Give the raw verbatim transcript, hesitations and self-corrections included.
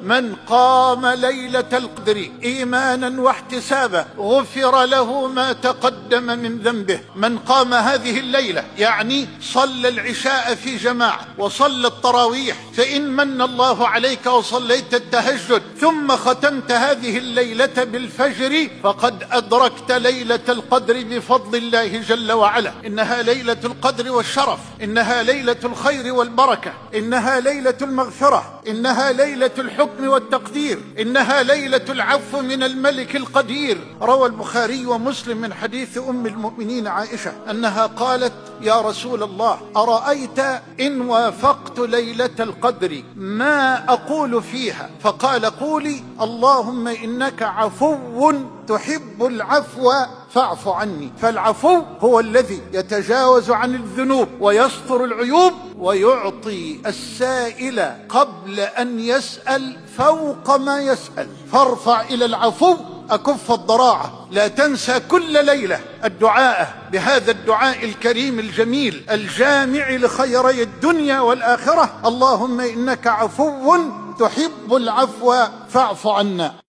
من قام ليلة القدر إيمانا واحتسابا غفر له ما تقدم من ذنبه. من قام هذه الليلة يعني صلى العشاء في جماعة وصلى التراويح، فإن من الله عليك وصليت التهجد ثم ختمت هذه الليلة بالفجر فقد أدركت ليلة القدر بفضل الله جل وعلا. إنها ليلة القدر والشرف، إنها ليلة الخير والبركة، إنها ليلة المغفرة، إنها ليلة الحكم والتقدير، إنها ليلة العفو من الملك القدير. روى البخاري ومسلم من حديث أم المؤمنين عائشة أنها قالت: يا رسول الله، أرأيت إن وافقت ليلة القدر ما أقول فيها؟ فقال: قولي اللهم إنك عفو تحب العفو فاعف عني. فالعفو هو الذي يتجاوز عن الذنوب ويستر العيوب ويعطي السائل قبل أن يسأل فوق ما يسأل. فارفع إلى العفو أكف الضراعة. لا تنسى كل ليلة الدعاء بهذا الدعاء الكريم الجميل الجامع لخيري الدنيا والآخرة: اللهم إنك عفو تحب العفو فاعف عنا.